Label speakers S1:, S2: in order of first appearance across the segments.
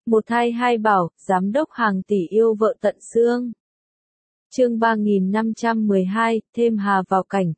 S1: Một thai hai bảo, giám đốc hàng tỷ yêu vợ tận xương. Chương 3512, thêm Hà vào cảnh,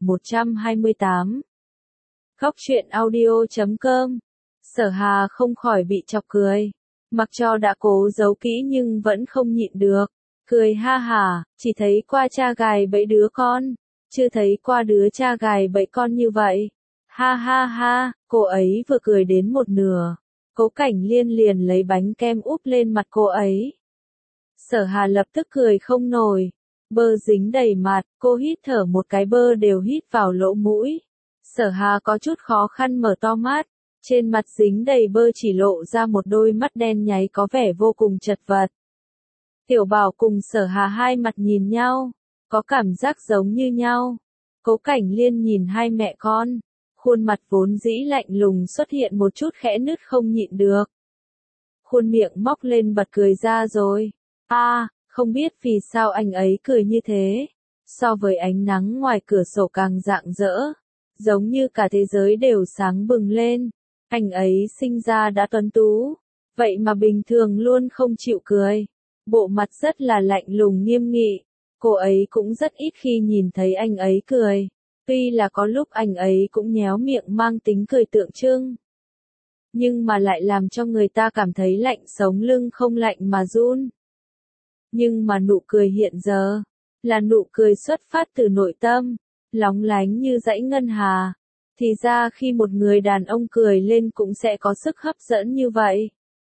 S1: 128. Góc truyện audio.com. Sở Hà không khỏi bị chọc cười. Mặc cho đã cố giấu kỹ nhưng vẫn không nhịn được. Cười ha hả, chỉ thấy qua cha gài bẫy đứa con. Chưa thấy qua đứa cha gài bẫy con như vậy. Ha ha ha, cô ấy vừa cười đến một nửa. Cố Cảnh Liên liền lấy bánh kem úp lên mặt cô ấy. Sở Hà lập tức cười không nổi. Bơ dính đầy mặt, cô hít thở một cái bơ đều hít vào lỗ mũi. Sở Hà có chút khó khăn mở to mắt. Trên mặt dính đầy bơ chỉ lộ ra một đôi mắt đen nháy có vẻ vô cùng chật vật. Tiểu Bảo cùng Sở Hà hai mặt nhìn nhau, có cảm giác giống như nhau. Cố Cảnh Liên nhìn hai mẹ con, khuôn mặt vốn dĩ lạnh lùng xuất hiện một chút khẽ nứt không nhịn được. Khuôn miệng móc lên bật cười ra rồi. Không biết vì sao anh ấy cười như thế. So với ánh nắng ngoài cửa sổ càng rạng rỡ, giống như cả thế giới đều sáng bừng lên. Anh ấy sinh ra đã tuấn tú, vậy mà bình thường luôn không chịu cười. Bộ mặt rất là lạnh lùng nghiêm nghị. Cô ấy cũng rất ít khi nhìn thấy anh ấy cười. Tuy là có lúc anh ấy cũng nhéo miệng mang tính cười tượng trưng, nhưng mà lại làm cho người ta cảm thấy lạnh sống lưng không lạnh mà run. Nhưng mà nụ cười hiện giờ, là nụ cười xuất phát từ nội tâm, lóng lánh như dãy ngân hà. Thì ra khi một người đàn ông cười lên cũng sẽ có sức hấp dẫn như vậy.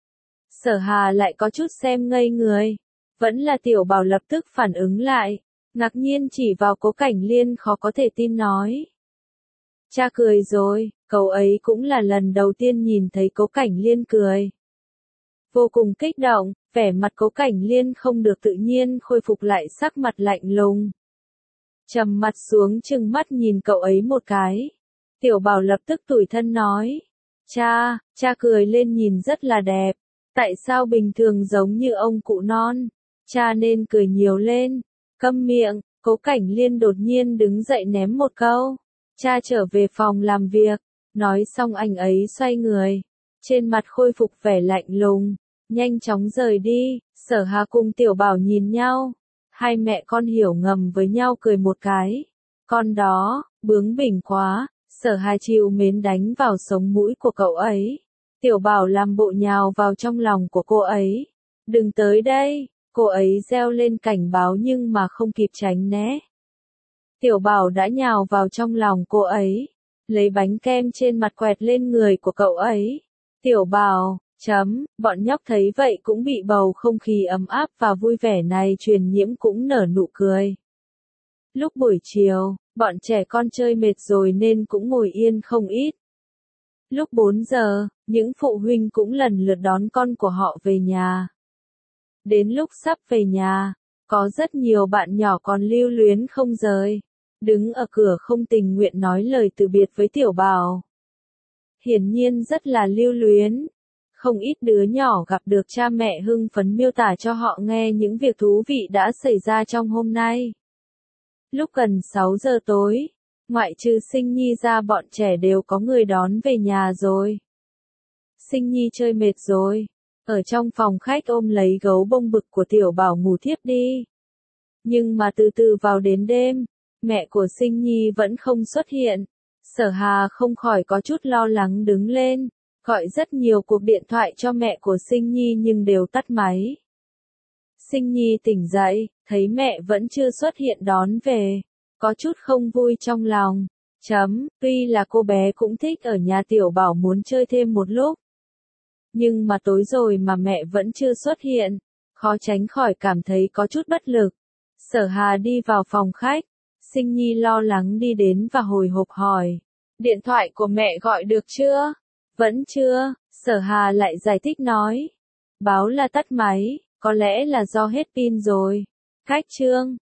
S1: Sở Hà lại có chút xem ngây người. Vẫn là Tiểu Bảo lập tức phản ứng lại, ngạc nhiên chỉ vào Cố Cảnh Liên khó có thể tin nói. Cha cười rồi, cậu ấy cũng là lần đầu tiên nhìn thấy Cố Cảnh Liên cười. Vô cùng kích động, vẻ mặt Cố Cảnh Liên không được tự nhiên khôi phục lại sắc mặt lạnh lùng. Trầm mặt xuống trừng mắt nhìn cậu ấy một cái. Tiểu Bảo lập tức tủi thân nói. Cha cười lên nhìn rất là đẹp. Tại sao bình thường giống như ông cụ non? Cha nên cười nhiều lên. Câm miệng, Cố Cảnh Liên đột nhiên đứng dậy ném một câu. Cha trở về phòng làm việc. Nói xong anh ấy xoay người. Trên mặt khôi phục vẻ lạnh lùng. Nhanh chóng rời đi. Sở Hà cùng Tiểu Bảo nhìn nhau. Hai mẹ con hiểu ngầm với nhau cười một cái. Con đó, bướng bỉnh quá. Sở Hà chiều mến đánh vào sống mũi của cậu ấy. Tiểu Bảo làm bộ nhào vào trong lòng của cô ấy. Đừng tới đây, cô ấy reo lên cảnh báo nhưng mà không kịp tránh né. Tiểu Bảo đã nhào vào trong lòng cô ấy, lấy bánh kem trên mặt quẹt lên người của cậu ấy. Tiểu Bảo, bọn nhóc thấy vậy cũng bị bầu không khí ấm áp và vui vẻ này truyền nhiễm cũng nở nụ cười. Lúc buổi chiều, bọn trẻ con chơi mệt rồi nên cũng ngồi yên không ít. Lúc 4 giờ, những phụ huynh cũng lần lượt đón con của họ về nhà. Đến lúc sắp về nhà, có rất nhiều bạn nhỏ còn lưu luyến không rời, đứng ở cửa không tình nguyện nói lời từ biệt với Tiểu Bảo. Hiển nhiên rất là lưu luyến. Không ít đứa nhỏ gặp được cha mẹ hưng phấn miêu tả cho họ nghe những việc thú vị đã xảy ra trong hôm nay. Lúc gần 6 giờ tối, ngoại trừ Sinh Nhi ra bọn trẻ đều có người đón về nhà rồi. Sinh Nhi chơi mệt rồi, ở trong phòng khách ôm lấy gấu bông bực của Tiểu Bảo ngủ thiếp đi. Nhưng mà từ từ vào đến đêm, mẹ của Sinh Nhi vẫn không xuất hiện. Sở Hà không khỏi có chút lo lắng đứng lên, gọi rất nhiều cuộc điện thoại cho mẹ của Sinh Nhi nhưng đều tắt máy. Sinh Nhi tỉnh dậy, thấy mẹ vẫn chưa xuất hiện đón về, có chút không vui trong lòng. Tuy là cô bé cũng thích ở nhà Tiểu Bảo muốn chơi thêm một lúc. Nhưng mà tối rồi mà mẹ vẫn chưa xuất hiện, khó tránh khỏi cảm thấy có chút bất lực. Sở Hà đi vào phòng khách, Sinh Nhi lo lắng đi đến và hồi hộp hỏi. Điện thoại của mẹ gọi được chưa? Vẫn chưa, Sở Hà lại giải thích nói. Báo là tắt máy, có lẽ là do hết pin rồi. Cách chương.